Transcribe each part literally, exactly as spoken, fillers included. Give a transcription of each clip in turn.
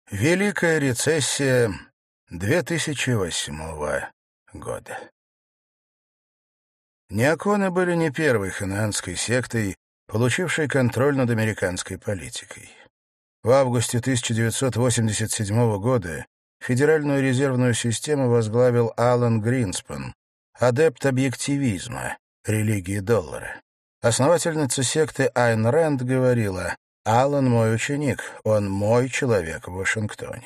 Великая рецессия две тысячи восьмого года. Неоконы были не первой ханаанской сектой, получившей контроль над американской политикой. В августе тысяча девятьсот восемьдесят седьмого года Федеральную резервную систему возглавил Алан Гринспен, адепт объективизма, религии доллара. Основательница секты Айн Рэнд говорила: «Алан мой ученик, он мой человек в Вашингтоне».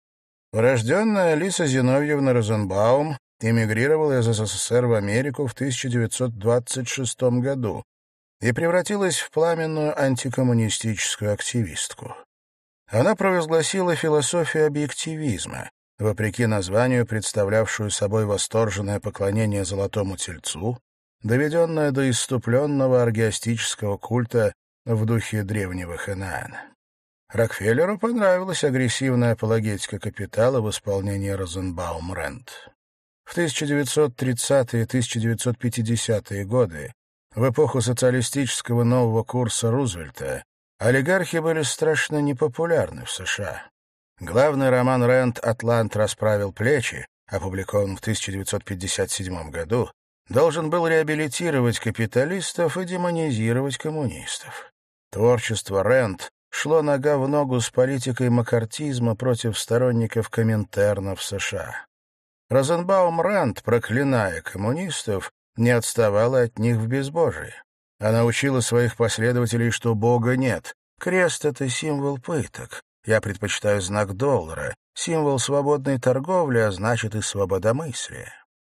Урожденная Алиса Зиновьевна Розенбаум эмигрировала из СССР в Америку в тысяча девятьсот двадцать шестом году и превратилась в пламенную антикоммунистическую активистку. Она провозгласила философию объективизма, вопреки названию, представлявшую собой восторженное поклонение золотому тельцу, доведенное до исступленного оргиастического культа в духе древнего Ханаана. Рокфеллеру понравилась агрессивная апологетика капитала в исполнении Розенбаум-Рэнд. В тысяча девятьсот тридцатые — тысяча девятьсот пятидесятые годы, в эпоху социалистического нового курса Рузвельта, олигархи были страшно непопулярны в США. Главный роман Рэнд «Атлант расправил плечи», опубликован в тысяча девятьсот пятьдесят седьмом году, должен был реабилитировать капиталистов и демонизировать коммунистов. Творчество Рэнд шло нога в ногу с политикой маккартизма против сторонников Коминтерна в США. Розенбаум-Рэнд, проклиная коммунистов, не отставала от них в безбожии. Она учила своих последователей, что Бога нет. Крест — это символ пыток. Я предпочитаю знак доллара, символ свободной торговли, а значит и свободомыслия.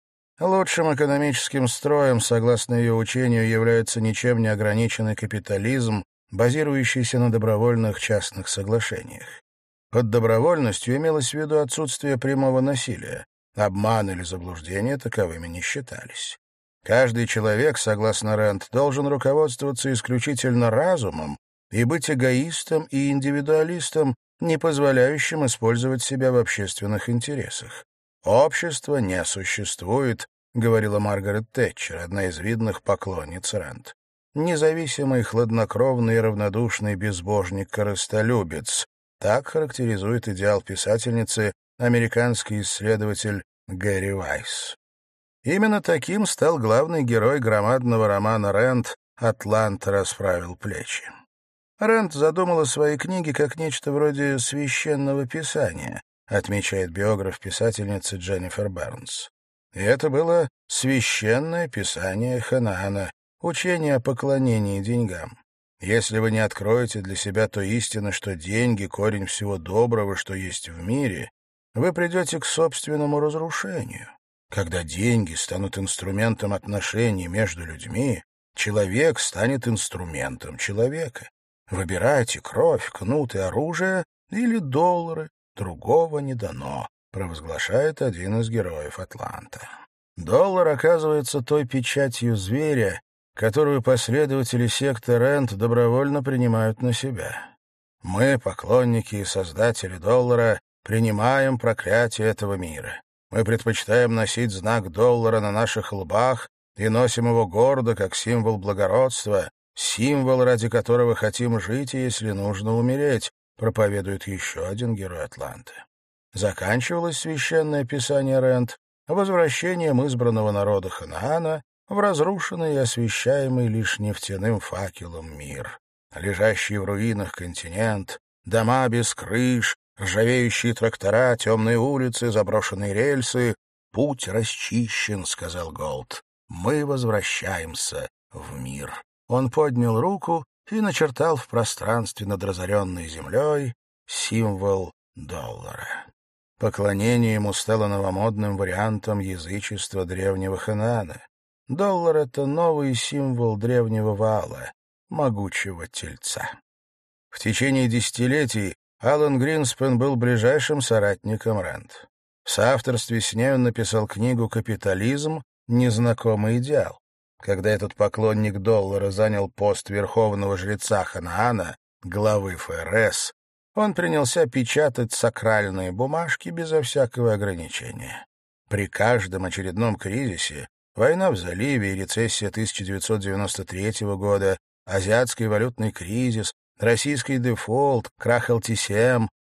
Лучшим экономическим строем, согласно ее учению, является ничем не ограниченный капитализм, базирующийся на добровольных частных соглашениях. Под добровольностью имелось в виду отсутствие прямого насилия. Обман или заблуждение таковыми не считались. Каждый человек, согласно Рэнд, должен руководствоваться исключительно разумом и быть эгоистом и индивидуалистом, не позволяющим использовать себя в общественных интересах. «Общество не существует», — говорила Маргарет Тэтчер, одна из видных поклонниц Рэнд. «Независимый, хладнокровный и равнодушный безбожник-корыстолюбец» — так характеризует идеал писательницы американский исследователь Гэри Вайс. Именно таким стал главный герой громадного романа Рэнд «Атлант расправил плечи». Рэнд задумала свои книги как нечто вроде священного писания, отмечает биограф писательницы Дженнифер Бернс. И это было священное писание Ханаана, учение о поклонении деньгам. Если вы не откроете для себя той истины, что деньги — корень всего доброго, что есть в мире, вы придете к собственному разрушению. Когда деньги станут инструментом отношений между людьми, человек станет инструментом человека. Выбирайте кровь, кнут и оружие или доллары, другого не дано, провозглашает один из героев «Атланта». Доллар оказывается той печатью зверя, которую последователи секты Рэнд добровольно принимают на себя. Мы, поклонники и создатели доллара, принимаем проклятие этого мира. Мы предпочитаем носить знак доллара на наших лбах и носим его гордо, как символ благородства, символ, ради которого хотим жить и, если нужно, умереть, проповедует еще один герой «Атланты». Заканчивалось священное писание Рэнд возвращением избранного народа Ханаана в разрушенный и освещаемый лишь нефтяным факелом мир. Лежащий в руинах континент, дома без крыш, ржавеющие трактора, темные улицы, заброшенные рельсы. «Путь расчищен», — сказал Голд. «Мы возвращаемся в мир». Он поднял руку и начертал в пространстве над разоренной землей символ доллара. Поклонение ему стало новомодным вариантом язычества древнего Ханаана. Доллар — это новый символ древнего Ваала, могучего тельца. В течение десятилетий Алан Гринспен был ближайшим соратником Рэнд. В соавторстве с ней он написал книгу «Капитализм. Незнакомый идеал». Когда этот поклонник доллара занял пост верховного жреца Ханаана, главы ФРС, он принялся печатать сакральные бумажки безо всякого ограничения. При каждом очередном кризисе — война в заливе и рецессия тысяча девятьсот девяносто третьего года, азиатский валютный кризис, российский дефолт, крах эл ти си эм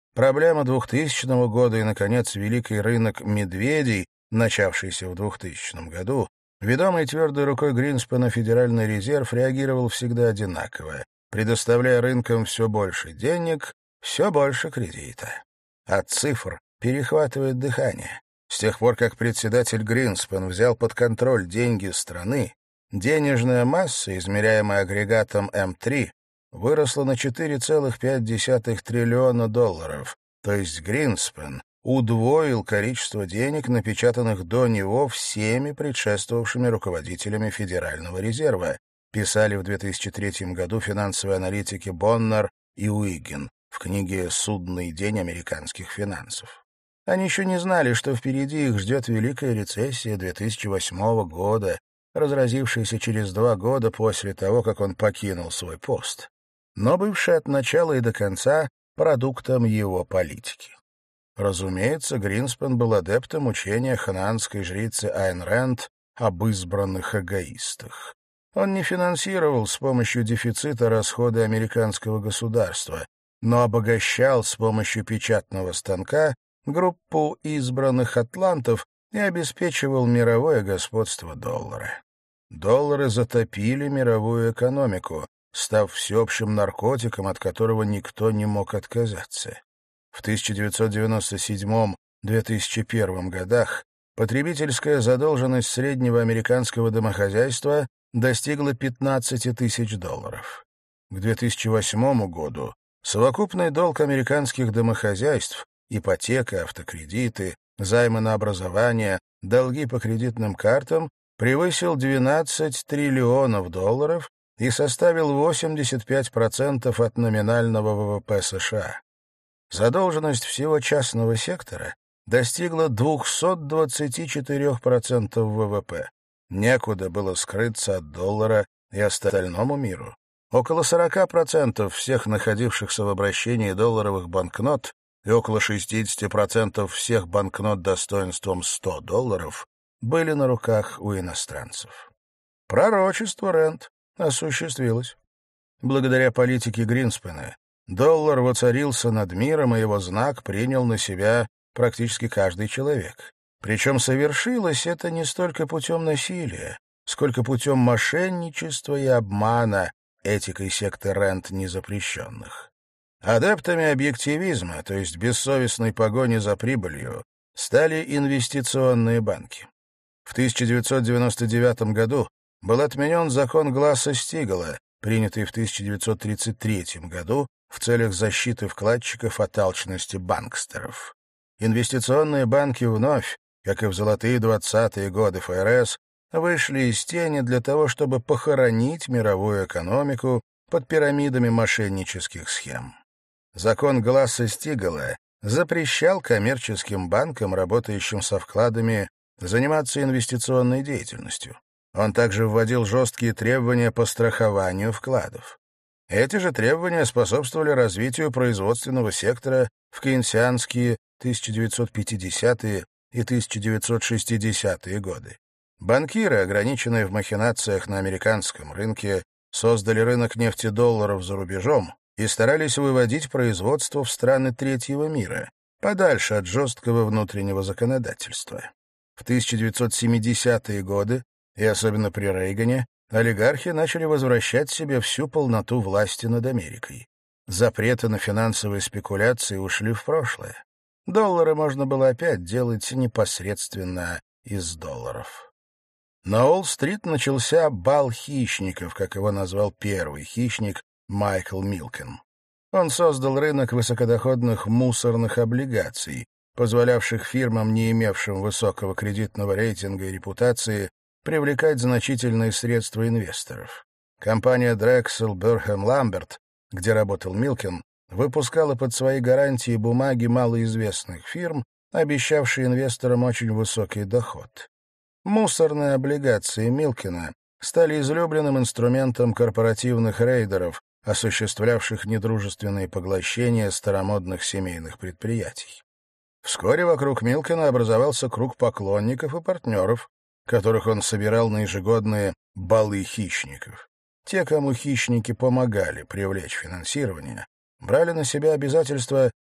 проблема двухтысячного года и, наконец, великий рынок медведей, начавшийся в двухтысячном году, ведомый твердой рукой Гринспена Федеральный резерв реагировал всегда одинаково, предоставляя рынкам все больше денег, все больше кредита. От цифр перехватывает дыхание. С тех пор, как председатель Гринспен взял под контроль деньги страны, денежная масса, измеряемая агрегатом эм три, выросла на четыре целых пять десятых триллиона долларов, то есть Гринспен удвоил количество денег, напечатанных до него всеми предшествовавшими руководителями Федерального резерва, писали в две тысячи третьем году финансовые аналитики Боннер и Уиггин в книге «Судный день американских финансов». Они еще не знали, что впереди их ждет Великая рецессия две тысячи восьмого года, разразившаяся через два года после того, как он покинул свой пост, но бывшая от начала и до конца продуктом его политики. Разумеется, Гринспен был адептом учения ханаанской жрицы Айн Рэнд об избранных эгоистах. Он не финансировал с помощью дефицита расходы американского государства, но обогащал с помощью печатного станка группу избранных атлантов и обеспечивал мировое господство доллара. Доллары затопили мировую экономику, став всеобщим наркотиком, от которого никто не мог отказаться. В тысяча девятьсот девяносто седьмом — две тысячи первом годах потребительская задолженность среднего американского домохозяйства достигла пятнадцати тысяч долларов. К две тысячи восьмому году совокупный долг американских домохозяйств, ипотека, автокредиты, займы на образование, долги по кредитным картам превысил двенадцать триллионов долларов и составил восемьдесят пять процентов от номинального ВВП США. Задолженность всего частного сектора достигла двухсот двадцати четырёх процентов ВВП. Некуда было скрыться от доллара и остальному миру. Около сорока процентов всех находившихся в обращении долларовых банкнот и около шестидесяти процентов всех банкнот достоинством сто долларов были на руках у иностранцев. Пророчество Рэнд осуществилось. Благодаря политике Гринспена доллар воцарился над миром, и его знак принял на себя практически каждый человек. Причем совершилось это не столько путем насилия, сколько путем мошенничества и обмана, этикой секты Рэнд незапрещенных. Адептами объективизма, то есть бессовестной погони за прибылью, стали инвестиционные банки. В тысяча девятьсот девяносто девятом году был отменен закон Гласса-Стигала, принятый в тысяча девятьсот тридцать третьем году в целях защиты вкладчиков от алчности банкстеров. Инвестиционные банки вновь, как и в золотые двадцатые годы ФРС, вышли из тени для того, чтобы похоронить мировую экономику под пирамидами мошеннических схем. Закон Гласса-Стигала запрещал коммерческим банкам, работающим со вкладами, заниматься инвестиционной деятельностью. Он также вводил жесткие требования по страхованию вкладов. Эти же требования способствовали развитию производственного сектора в кейнсианские тысяча девятьсот пятидесятые и тысяча девятьсот шестидесятые годы. Банкиры, ограниченные в махинациях на американском рынке, создали рынок нефтедолларов за рубежом и старались выводить производство в страны третьего мира, подальше от жесткого внутреннего законодательства. В тысяча девятьсот семидесятые годы, и особенно при Рейгане, олигархи начали возвращать себе всю полноту власти над Америкой. Запреты на финансовые спекуляции ушли в прошлое. Доллары можно было опять делать непосредственно из долларов. На Уолл-стрит начался бал хищников, как его назвал первый хищник Майкл Милкен. Он создал рынок высокодоходных мусорных облигаций, позволявших фирмам, не имевшим высокого кредитного рейтинга и репутации, привлекать значительные средства инвесторов. Компания Drexel Burham Lambert, где работал Милкен, выпускала под свои гарантии бумаги малоизвестных фирм, обещавшие инвесторам очень высокий доход. Мусорные облигации Милкена стали излюбленным инструментом корпоративных рейдеров, осуществлявших недружественные поглощения старомодных семейных предприятий. Вскоре вокруг Милкена образовался круг поклонников и партнеров, которых он собирал на ежегодные балы хищников. Те, кому хищники помогали привлечь финансирование, брали на себя обязательство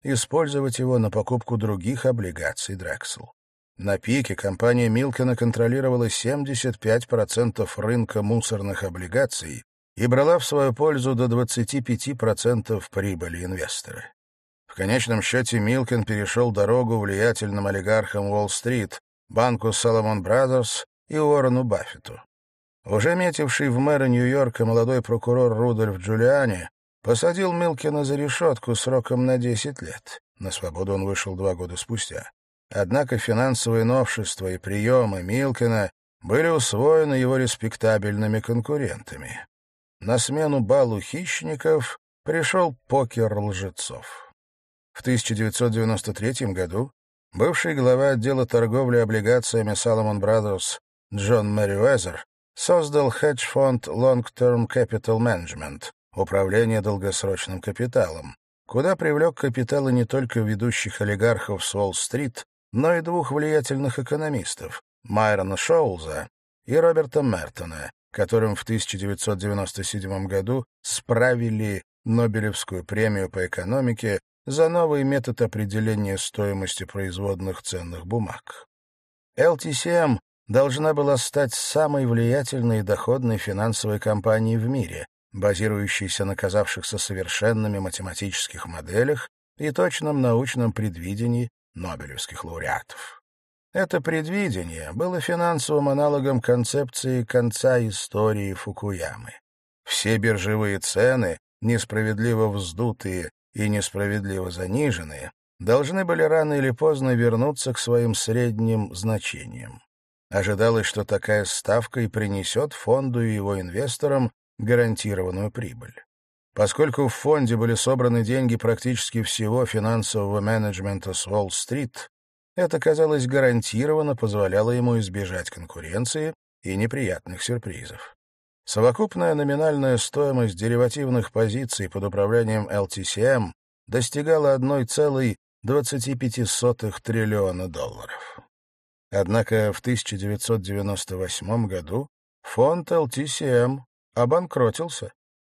использовать его на покупку других облигаций Drexel. На пике компания Милкена контролировала семьдесят пять процентов рынка мусорных облигаций и брала в свою пользу до двадцать пять процентов прибыли инвестора. В конечном счете Милкен перешел дорогу влиятельным олигархам Уолл-стрит, банку Salomon Brothers и Уоррену Баффету. Уже метивший в мэра Нью-Йорка молодой прокурор Рудольф Джулиани посадил Милкена за решетку сроком на десять лет. На свободу он вышел два года спустя. Однако финансовые новшества и приемы Милкена были усвоены его респектабельными конкурентами. На смену балу хищников пришел покер лжецов. В тысяча девятьсот девяносто третьем году бывший глава отдела торговли облигациями Salomon Brothers Джон Мерриуэзер создал хедж-фонд Long Term Capital Management, управление долгосрочным капиталом, куда привлек капиталы не только ведущих олигархов с Уолл-стрит, но и двух влиятельных экономистов — Майрона Шоулза и Роберта Мертона, которым в тысяча девятьсот девяносто седьмом году справили Нобелевскую премию по экономике за новый метод определения стоимости производных ценных бумаг. эл ти си эм должна была стать самой влиятельной и доходной финансовой компанией в мире, базирующейся на казавшихся совершенными математических моделях и точном научном предвидении нобелевских лауреатов. Это предвидение было финансовым аналогом концепции конца истории Фукуямы. Все биржевые цены, несправедливо вздутые и несправедливо заниженные, должны были рано или поздно вернуться к своим средним значениям. Ожидалось, что такая ставка и принесет фонду и его инвесторам гарантированную прибыль. Поскольку в фонде были собраны деньги практически всего финансового менеджмента с Уолл-стрит, это, казалось, гарантированно позволяло ему избежать конкуренции и неприятных сюрпризов. Совокупная номинальная стоимость деривативных позиций под управлением эл ти си эм достигала одна целая двадцать пять сотых триллиона долларов. Однако в тысяча девятьсот девяносто восьмом году фонд эл ти си эм обанкротился.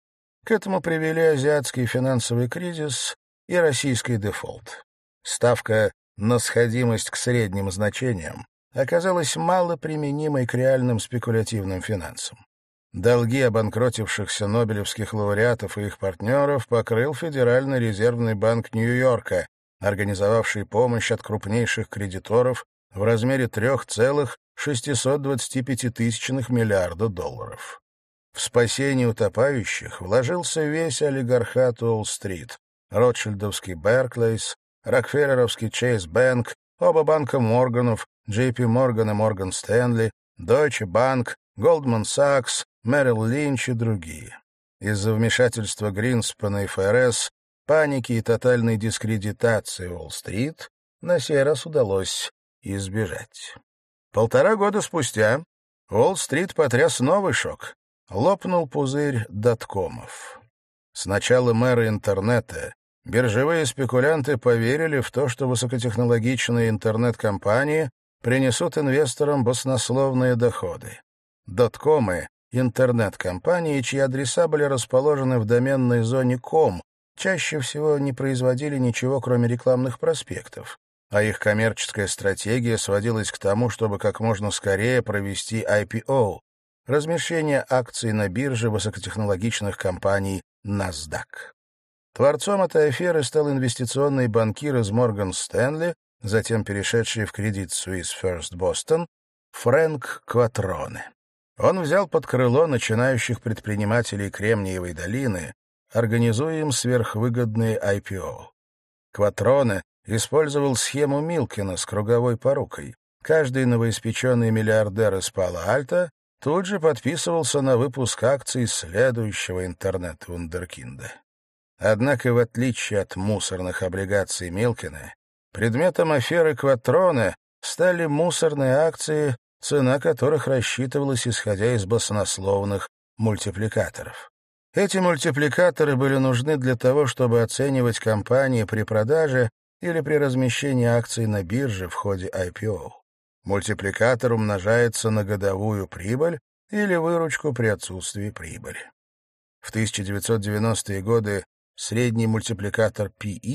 К этому привели азиатский финансовый кризис и российский дефолт. Ставка на сходимость к средним значениям оказалась мало применимой к реальным спекулятивным финансам. Долги обанкротившихся нобелевских лауреатов и их партнеров покрыл Федеральный резервный банк Нью-Йорка, организовавший помощь от крупнейших кредиторов в размере три целых шестьсот двадцать пять тысячных миллиарда долларов. В спасение утопающих вложился весь олигархат Уолл-стрит, Ротшильдовский Берклейс, Рокфеллеровский Чейз Бэнк, оба банка Морганов, Джей Пи Морган и Морган Стэнли, Deutsche Bank, Goldman Sachs, Меррилл Линч и другие. Из-за вмешательства Гринспена и эф эр эс, паники и тотальной дискредитации Уолл-стрит на сей раз удалось избежать. Полтора года спустя Уолл-стрит потряс новый шок. Лопнул пузырь доткомов. С начала мэра интернета биржевые спекулянты поверили в то, что высокотехнологичные интернет-компании принесут инвесторам баснословные доходы. Доткомы — интернет-компании, чьи адреса были расположены в доменной зоне .com, чаще всего не производили ничего, кроме рекламных проспектов, а их коммерческая стратегия сводилась к тому, чтобы как можно скорее провести ай пи о — размещение акций на бирже высокотехнологичных компаний NASDAQ. Творцом этой аферы стал инвестиционный банкир из Морган Стэнли, затем перешедший в Credit Suisse First Boston, Фрэнк Кватроне. Он взял под крыло начинающих предпринимателей Кремниевой долины, организуя им сверхвыгодные ай пи о. Кватроне использовал схему Милкена с круговой порукой. Каждый новоиспеченный миллиардер из Пало-Альто тут же подписывался на выпуск акций следующего интернет-вундеркинда. Однако, в отличие от мусорных облигаций Милкена, предметом аферы Кватроне стали мусорные акции, цена которых рассчитывалась исходя из баснословных мультипликаторов. Эти мультипликаторы были нужны для того, чтобы оценивать компании при продаже или при размещении акций на бирже в ходе ай пи о. Мультипликатор умножается на годовую прибыль или выручку при отсутствии прибыли. В тысяча девятьсот девяностые годы средний мультипликатор пи и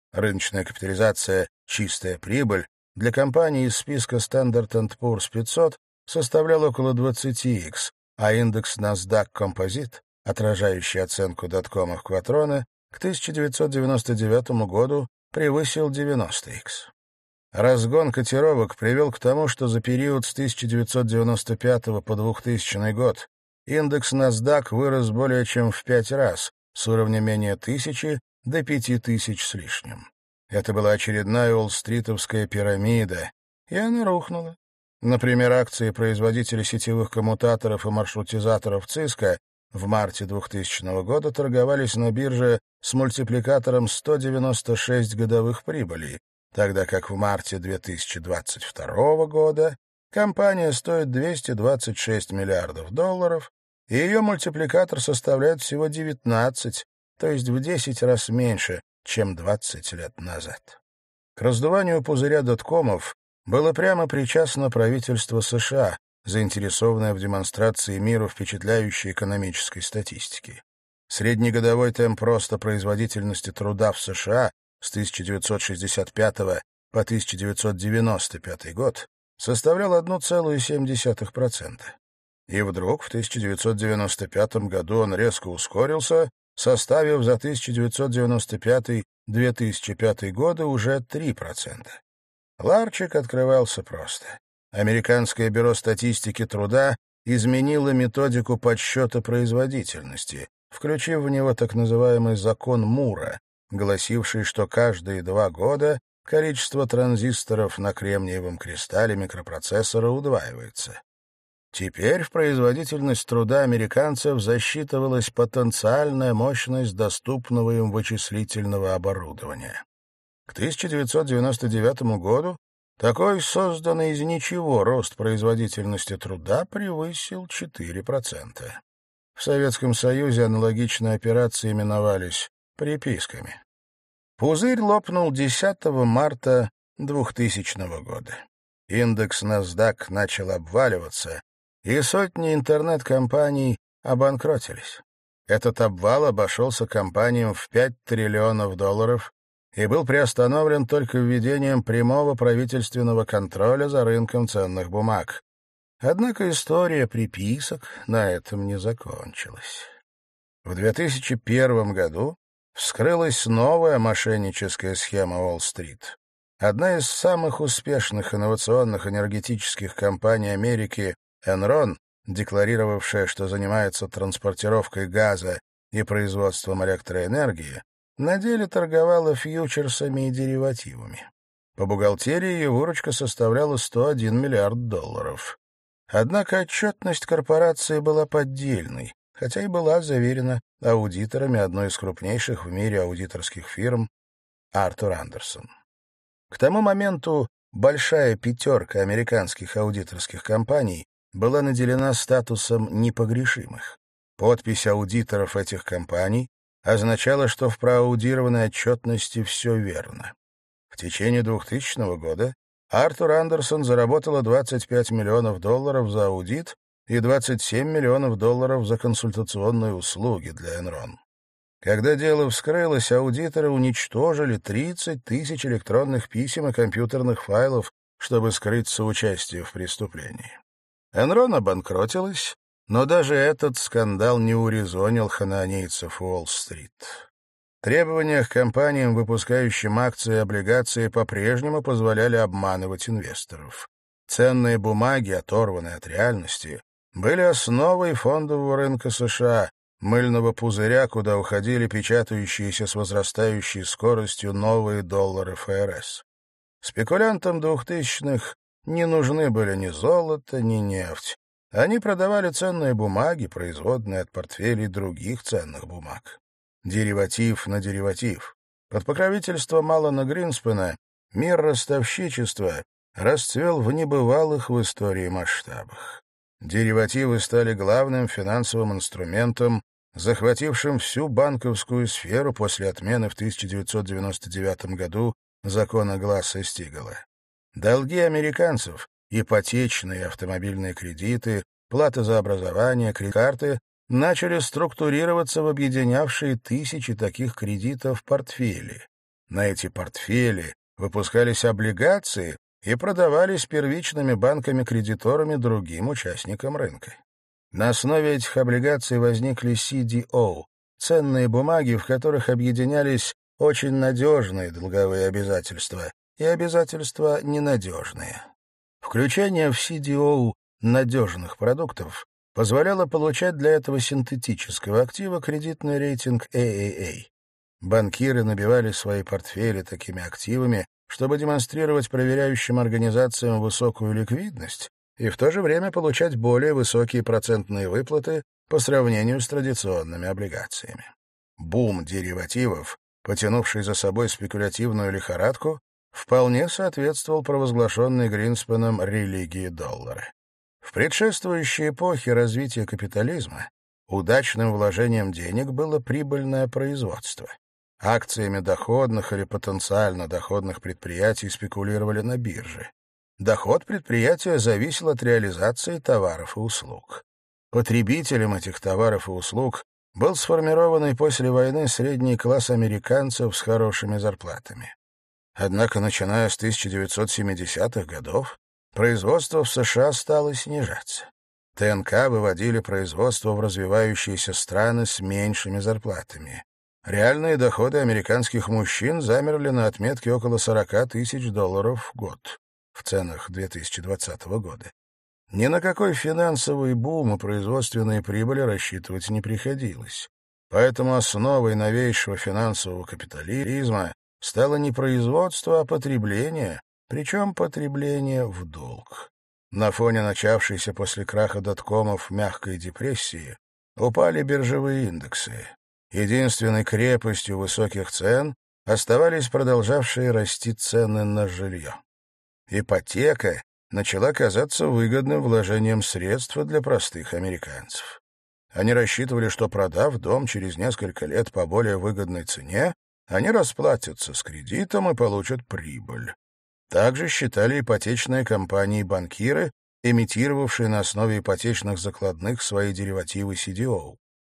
Рыночная капитализация «чистая прибыль» для компаний из списка Standard энд Poor's пятьсот составлял около двадцать икс, а индекс NASDAQ Composite, отражающий оценку доткомов Кватрона, к тысяча девятьсот девяносто девятому году превысил девяносто икс. Разгон котировок привел к тому, что за период с тысяча девятьсот девяносто пятого по двухтысячный год индекс NASDAQ вырос более чем в пять раз, с уровня менее тысячи до пяти тысяч с лишним. Это была очередная уолл-стритовская пирамида, и она рухнула. Например, акции производителя сетевых коммутаторов и маршрутизаторов Cisco в марте двухтысячного года торговались на бирже с мультипликатором сто девяносто шесть годовых прибылей, тогда как в марте две тысячи двадцать второго года компания стоит двести двадцать шесть миллиардов долларов, и ее мультипликатор составляет всего девятнадцать, то есть в десять раз меньше, чем двадцать лет назад. К раздуванию пузыря доткомов было прямо причастно правительство США, заинтересованное в демонстрации миру впечатляющей экономической статистики. Среднегодовой темп роста производительности труда в США с тысяча девятьсот шестьдесят пятого по тысяча девятьсот девяносто пятый год составлял одна целая семь десятых процента. И вдруг в тысяча девятьсот девяносто пятом году он резко ускорился, составив за тысяча девятьсот девяносто пятый — две тысячи пятый годы уже три процента. Ларчик открывался просто. Американское бюро статистики труда изменило методику подсчета производительности, включив в него так называемый закон Мура, гласивший, что каждые два года количество транзисторов на кремниевом кристалле микропроцессора удваивается. Теперь в производительность труда американцев засчитывалась потенциальная мощность доступного им вычислительного оборудования. К тысяча девятьсот девяносто девятому году такой созданный из ничего рост производительности труда превысил четыре процента. В Советском Союзе аналогичные операции именовались приписками. Пузырь лопнул десятого марта двухтысячного года. Индекс NASDAQ начал обваливаться, и сотни интернет-компаний обанкротились. Этот обвал обошелся компаниям в пять триллионов долларов и был приостановлен только введением прямого правительственного контроля за рынком ценных бумаг. Однако история приписок на этом не закончилась. В две тысячи первом году вскрылась новая мошенническая схема Уолл-стрит. Одна из самых успешных инновационных энергетических компаний Америки, Enron, декларировавшая, что занимается транспортировкой газа и производством электроэнергии, на деле торговала фьючерсами и деривативами. По бухгалтерии ее выручка составляла сто один миллиард долларов. Однако отчетность корпорации была поддельной, хотя и была заверена аудиторами одной из крупнейших в мире аудиторских фирм Артур Андерсон. К тому моменту большая пятерка американских аудиторских компаний была наделена статусом непогрешимых. Подпись аудиторов этих компаний означало, что в проаудированной отчетности все верно. В течение двухтысячного года Артур Андерсон заработала двадцать пять миллионов долларов за аудит и двадцать семь миллионов долларов за консультационные услуги для Enron. Когда дело вскрылось, аудиторы уничтожили тридцать тысяч электронных писем и компьютерных файлов, чтобы скрыть соучастие в преступлении. Enron обанкротилась, но даже этот скандал не урезонил хананейцев Уолл-стрит. Требования к компаниям, выпускающим акции и облигации, по-прежнему позволяли обманывать инвесторов. Ценные бумаги, оторванные от реальности, были основой фондового рынка США, мыльного пузыря, куда уходили печатающиеся с возрастающей скоростью новые доллары эф эр эс. Спекулянтам двухтысячных не нужны были ни золото, ни нефть. Они продавали ценные бумаги, производные от портфелей других ценных бумаг. Дериватив на дериватив. Под покровительством Алана Гринспена мир ростовщичества расцвел в небывалых в истории масштабах. Деривативы стали главным финансовым инструментом, захватившим всю банковскую сферу после отмены в тысяча девятьсот девяносто девятом году закона Гласса-Стигала. Долги американцев, ипотечные и автомобильные кредиты, плата за образование, карты начали структурироваться в объединявшие тысячи таких кредитов портфели. На эти портфели выпускались облигации и продавались первичными банками-кредиторами другим участникам рынка. На основе этих облигаций возникли си ди о — ценные бумаги, в которых объединялись очень надежные долговые обязательства и обязательства ненадежные. Включение в си ди о надежных продуктов позволяло получать для этого синтетического актива кредитный рейтинг а а а. Банкиры набивали свои портфели такими активами, чтобы демонстрировать проверяющим организациям высокую ликвидность и в то же время получать более высокие процентные выплаты по сравнению с традиционными облигациями. Бум деривативов, потянувший за собой спекулятивную лихорадку, вполне соответствовал провозглашенной Гринспеном религии доллара. В предшествующей эпохе развития капитализма удачным вложением денег было прибыльное производство. Акциями доходных или потенциально доходных предприятий спекулировали на бирже. Доход предприятия зависел от реализации товаров и услуг. Потребителем этих товаров и услуг был сформированный после войны средний класс американцев с хорошими зарплатами. Однако, начиная с тысяча девятьсот семидесятых годов, производство в США стало снижаться. тэ эн ка выводили производство в развивающиеся страны с меньшими зарплатами. Реальные доходы американских мужчин замерли на отметке около сорок тысяч долларов в год в ценах две тысячи двадцатого года. Ни на какой финансовый бум и производственные прибыли рассчитывать не приходилось. Поэтому основой новейшего финансового капитализма стало не производство, а потребление, причем потребление в долг. На фоне начавшейся после краха доткомов мягкой депрессии упали биржевые индексы. Единственной крепостью высоких цен оставались продолжавшие расти цены на жилье. Ипотека начала казаться выгодным вложением средств для простых американцев. Они рассчитывали, что, продав дом через несколько лет по более выгодной цене, они расплатятся с кредитом и получат прибыль. Также считали ипотечные компании-банкиры, эмитировавшие на основе ипотечных закладных свои деривативы си ди о.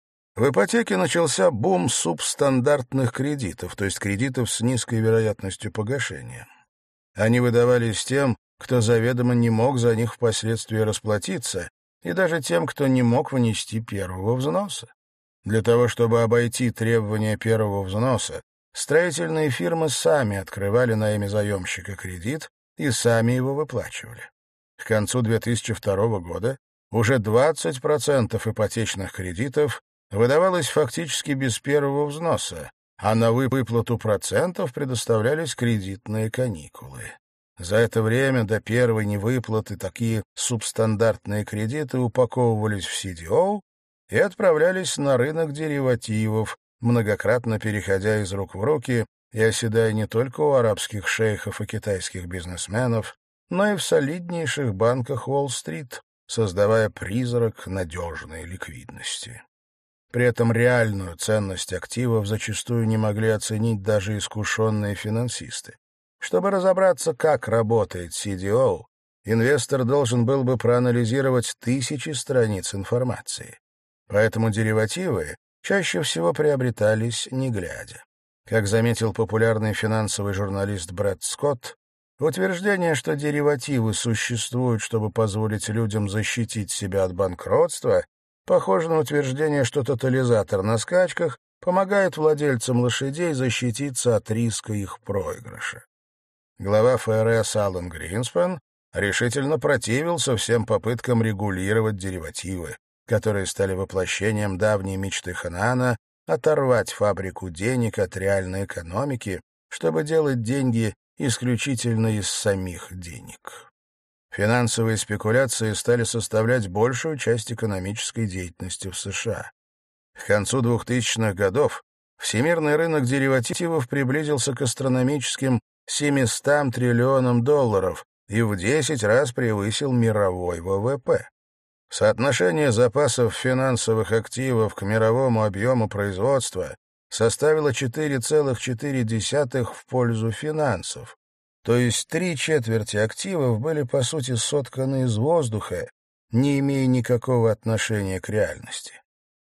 В ипотеке начался бум субстандартных кредитов, то есть кредитов с низкой вероятностью погашения. Они выдавались тем, кто заведомо не мог за них впоследствии расплатиться, и даже тем, кто не мог внести первого взноса. Для того, чтобы обойти требования первого взноса, строительные фирмы сами открывали на имя заемщика кредит и сами его выплачивали. К концу две тысячи второго года уже двадцать процентов ипотечных кредитов выдавалось фактически без первого взноса, а на выплату процентов предоставлялись кредитные каникулы. За это время до первой невыплаты такие субстандартные кредиты упаковывались в си ди о и отправлялись на рынок деривативов, многократно переходя из рук в руки и оседая не только у арабских шейхов и китайских бизнесменов, но и в солиднейших банках Уолл-стрит, создавая призрак надежной ликвидности. При этом реальную ценность активов зачастую не могли оценить даже искушенные финансисты. Чтобы разобраться, как работает си ди о, инвестор должен был бы проанализировать тысячи страниц информации. Поэтому деривативы чаще всего приобретались не глядя. Как заметил популярный финансовый журналист Брэд Скотт, утверждение, что деривативы существуют, чтобы позволить людям защитить себя от банкротства, похоже на утверждение, что тотализатор на скачках помогает владельцам лошадей защититься от риска их проигрыша. Глава эф эр эс Алан Гринспен решительно противился всем попыткам регулировать деривативы, которые стали воплощением давней мечты Ханаана оторвать фабрику денег от реальной экономики, чтобы делать деньги исключительно из самих денег. Финансовые спекуляции стали составлять большую часть экономической деятельности в США. К концу двухтысячных годов всемирный рынок деривативов приблизился к астрономическим семистам триллионам долларов и в десять раз превысил мировой вэ вэ пэ. Соотношение запасов финансовых активов к мировому объему производства составило четыре целых четыре десятых в пользу финансов, то есть три четверти активов были, по сути, сотканы из воздуха, не имея никакого отношения к реальности.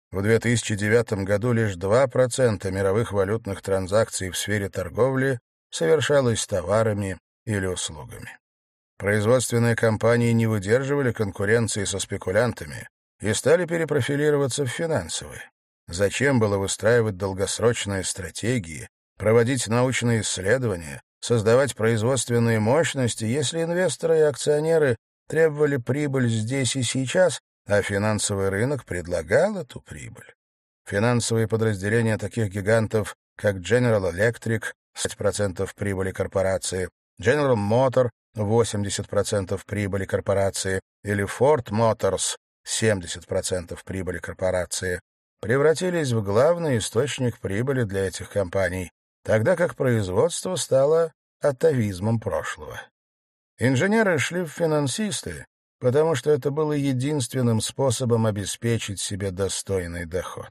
В две тысячи девятом году лишь два процента мировых валютных транзакций в сфере торговли совершалось товарами или услугами. Производственные компании не выдерживали конкуренции со спекулянтами и стали перепрофилироваться в финансовые. Зачем было выстраивать долгосрочные стратегии, проводить научные исследования, создавать производственные мощности, если инвесторы и акционеры требовали прибыль здесь и сейчас, а финансовый рынок предлагал эту прибыль? Финансовые подразделения таких гигантов, как General Electric, шесть процентов прибыли корпорации, General Motor, восемьдесят процентов прибыли корпорации, или Ford Motors, семьдесят процентов прибыли корпорации, превратились в главный источник прибыли для этих компаний, тогда как производство стало атавизмом прошлого. Инженеры шли в финансисты, потому что это было единственным способом обеспечить себе достойный доход.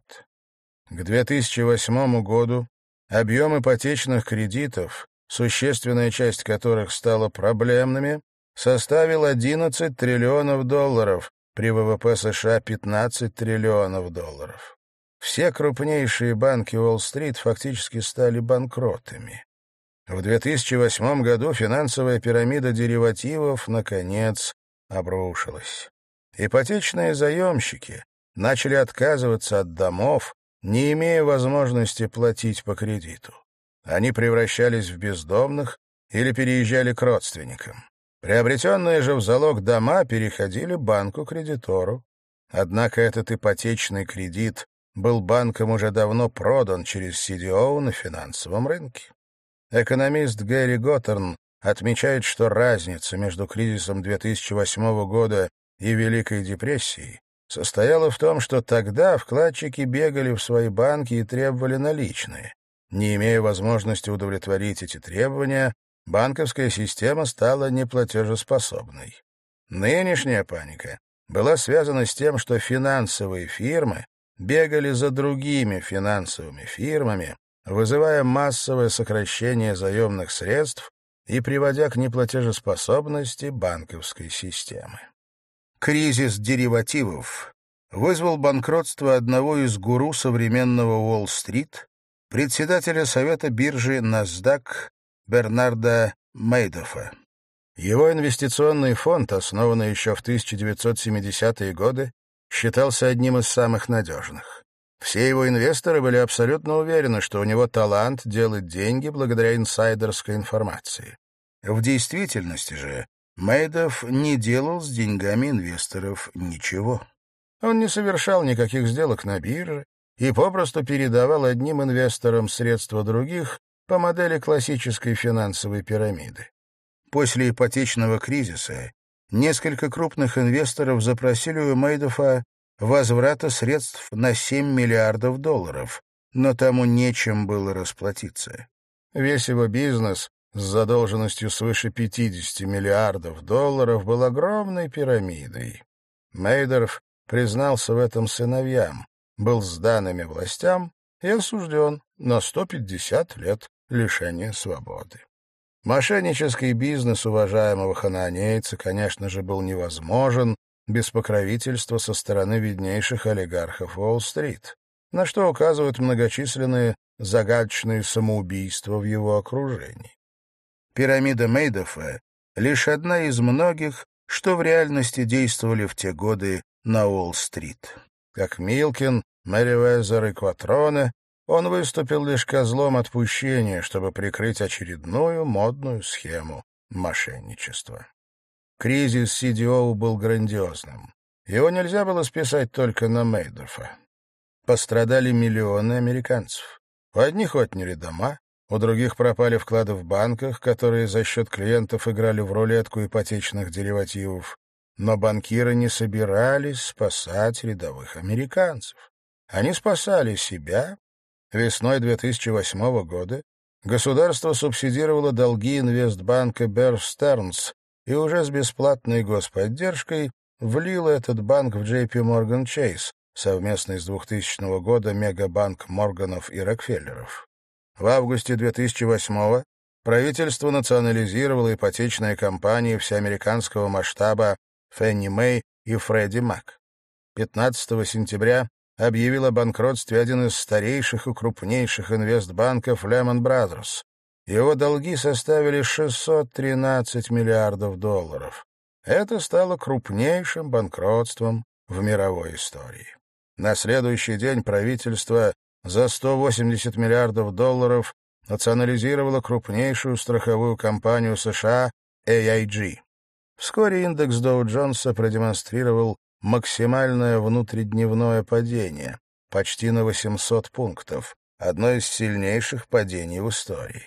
К две тысячи восьмому году объем ипотечных кредитов, существенная часть которых стала проблемными, составил одиннадцать триллионов долларов, при ВВП США пятнадцать триллионов долларов. Все крупнейшие банки Уолл-стрит фактически стали банкротами. В две тысячи восьмом году финансовая пирамида деривативов, наконец, обрушилась. Ипотечные заемщики начали отказываться от домов, не имея возможности платить по кредиту. Они превращались в бездомных или переезжали к родственникам. Приобретенные же в залог дома переходили банку-кредитору. Однако этот ипотечный кредит был банком уже давно продан через си ди о на финансовом рынке. Экономист Гэри Готтерн отмечает, что разница между кризисом две тысячи восьмого года и Великой депрессией состояла в том, что тогда вкладчики бегали в свои банки и требовали наличные. Не имея возможности удовлетворить эти требования, банковская система стала неплатежеспособной. Нынешняя паника была связана с тем, что финансовые фирмы бегали за другими финансовыми фирмами, вызывая массовое сокращение заемных средств и приводя к неплатежеспособности банковской системы. Кризис деривативов вызвал банкротство одного из гуру современного Уолл-стрит, председателя совета биржи NASDAQ Бернарда Мейдоффа. Его инвестиционный фонд, основанный еще в тысяча девятьсот семидесятые годы, считался одним из самых надежных. Все его инвесторы были абсолютно уверены, что у него талант делать деньги благодаря инсайдерской информации. В действительности же Мейдофф не делал с деньгами инвесторов ничего. Он не совершал никаких сделок на бирже и попросту передавал одним инвесторам средства других по модели классической финансовой пирамиды. После ипотечного кризиса несколько крупных инвесторов запросили у Мейдоффа возврата средств на семь миллиардов долларов, но тому нечем было расплатиться. Весь его бизнес с задолженностью свыше пятидесяти миллиардов долларов был огромной пирамидой. Мейдофф признался в этом сыновьям, был сдан ими властям и осужден на сто пятьдесят лет лишения свободы. Мошеннический бизнес уважаемого ханаанейца, конечно же, был невозможен без покровительства со стороны виднейших олигархов Уолл-стрит, на что указывают многочисленные загадочные самоубийства в его окружении. Пирамида Мейдоффа — лишь одна из многих, что в реальности действовали в те годы на Уолл-стрит. Как Милкин, Мерриуэзер и Кватроне, он выступил лишь козлом отпущения, чтобы прикрыть очередную модную схему мошенничества. Кризис си ди о был грандиозным. Его нельзя было списать только на Мейдоффа. Пострадали миллионы американцев. У одних отняли дома, у других пропали вклады в банках, которые за счет клиентов играли в рулетку ипотечных деривативов. Но банкиры не собирались спасать рядовых американцев. Они спасали себя. Весной две тысячи восьмого года государство субсидировало долги инвестбанка Bear Stearns и уже с бесплатной господдержкой влило этот банк в джей пи Morgan Chase, совместный с двухтысячного года мегабанк Морганов и Рокфеллеров. В августе две тысячи восьмого правительство национализировало ипотечные компании всеамериканского масштаба Фенни Мэй и Фредди Мак. пятнадцатого сентября объявил о банкротстве один из старейших и крупнейших инвестбанков Lehman Brothers. Его долги составили шестьсот тринадцать миллиардов долларов. Это стало крупнейшим банкротством в мировой истории. На следующий день правительство за сто восемьдесят миллиардов долларов национализировало крупнейшую страховую компанию США эй ай джи. Вскоре индекс Доу-Джонса продемонстрировал максимальное внутридневное падение, почти на восемьсот пунктов, одно из сильнейших падений в истории.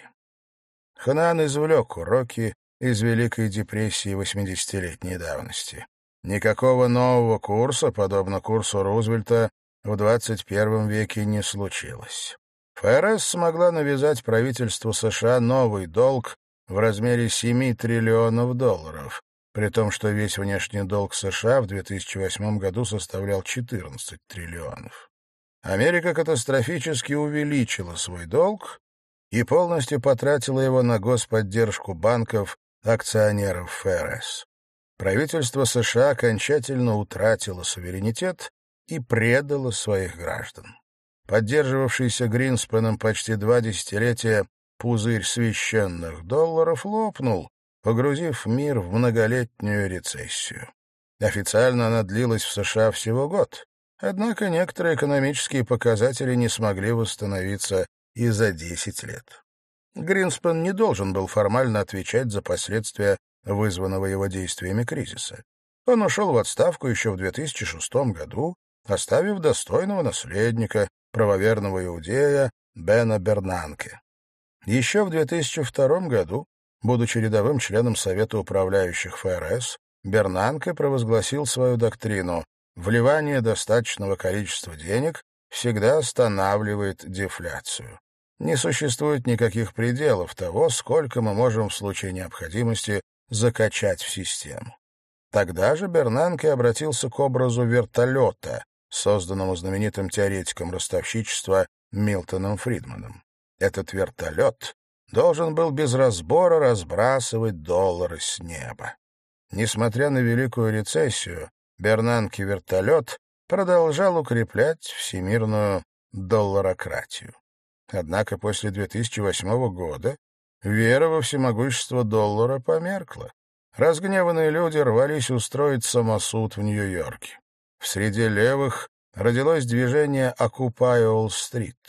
Ханаан извлек уроки из Великой депрессии восьмидесятилетней давности. Никакого нового курса, подобно курсу Рузвельта, в двадцать первом веке не случилось. ФРС смогла навязать правительству США новый долг в размере семи триллионов долларов, при том, что весь внешний долг США в две тысячи восьмом году составлял четырнадцать триллионов. Америка катастрофически увеличила свой долг и полностью потратила его на господдержку банков, акционеров ФРС. Правительство США окончательно утратило суверенитет и предало своих граждан. Поддерживавшийся Гринспеном почти два десятилетия пузырь священных долларов лопнул, погрузив мир в многолетнюю рецессию. Официально она длилась в США всего год, однако некоторые экономические показатели не смогли восстановиться и за десять лет. Гринспен не должен был формально отвечать за последствия вызванного его действиями кризиса. Он ушел в отставку еще в две тысячи шестом году, оставив достойного наследника, правоверного иудея Бена Бернанке. Еще в две тысячи втором году, будучи рядовым членом Совета управляющих ФРС, Бернанке провозгласил свою доктрину: вливание достаточного количества денег всегда останавливает дефляцию. Не существует никаких пределов того, сколько мы можем в случае необходимости закачать в систему. Тогда же Бернанке обратился к образу вертолета, созданному знаменитым теоретиком ростовщичества Милтоном Фридманом. Этот вертолет должен был без разбора разбрасывать доллары с неба. Несмотря на Великую рецессию, Бернанке-вертолет продолжал укреплять всемирную долларократию. Однако после две тысячи восьмого года вера во всемогущество доллара померкла. Разгневанные люди рвались устроить самосуд в Нью-Йорке. В среде левых родилось движение «Окупай Уолл-стрит».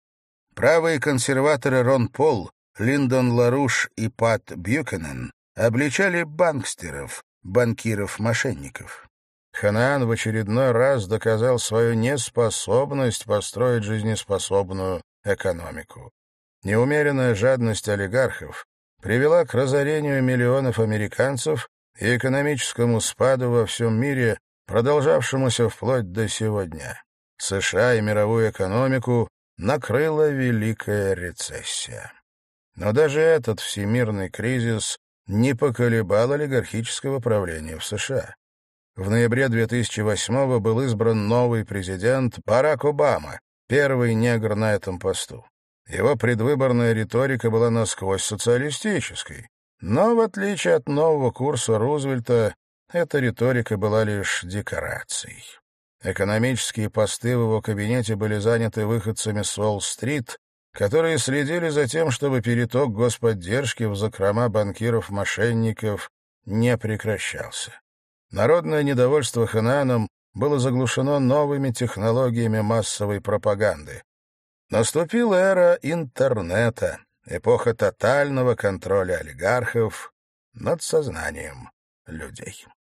Правые консерваторы Рон Пол, Линдон Ларуш и Пат Бьюкенен обличали банкстеров, банкиров-мошенников. Ханаан в очередной раз доказал свою неспособность построить жизнеспособную экономику. Неумеренная жадность олигархов привела к разорению миллионов американцев и экономическому спаду во всем мире, продолжавшемуся вплоть до сегодня. США и мировую экономику накрыла Великая рецессия. Но даже этот всемирный кризис не поколебал олигархического правления в США. В ноябре две тысячи восьмого был избран новый президент Барак Обама, первый негр на этом посту. Его предвыборная риторика была насквозь социалистической, но, в отличие от нового курса Рузвельта, эта риторика была лишь декорацией. Экономические посты в его кабинете были заняты выходцами с Уолл-стрит, которые следили за тем, чтобы переток господдержки в закрома банкиров-мошенников не прекращался. Народное недовольство Ханааном было заглушено новыми технологиями массовой пропаганды. Наступила эра интернета, эпоха тотального контроля олигархов над сознанием людей.